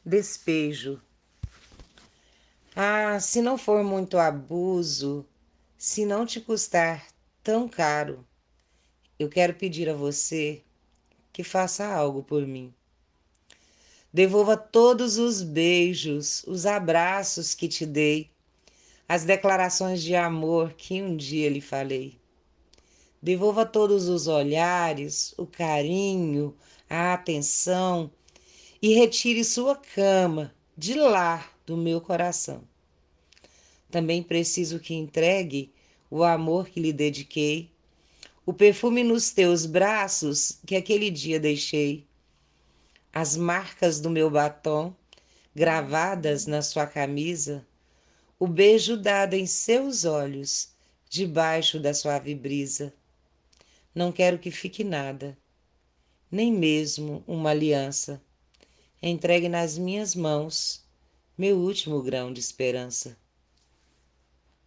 Despejo. Ah, se não for muito abuso, se não te custar tão caro, eu quero pedir a você que faça algo por mim. Devolva todos os beijos, os abraços que te dei, as declarações de amor que um dia lhe falei. Devolva todos os olhares, o carinho, a atenção e retire sua cama de lá do meu coração. Também preciso que entregue o amor que lhe dediquei, o perfume nos teus braços que aquele dia deixei, as marcas do meu batom gravadas na sua camisa, o beijo dado em seus olhos, debaixo da suave brisa. Não quero que fique nada, nem mesmo uma aliança. Entregue nas minhas mãos meu último grão de esperança.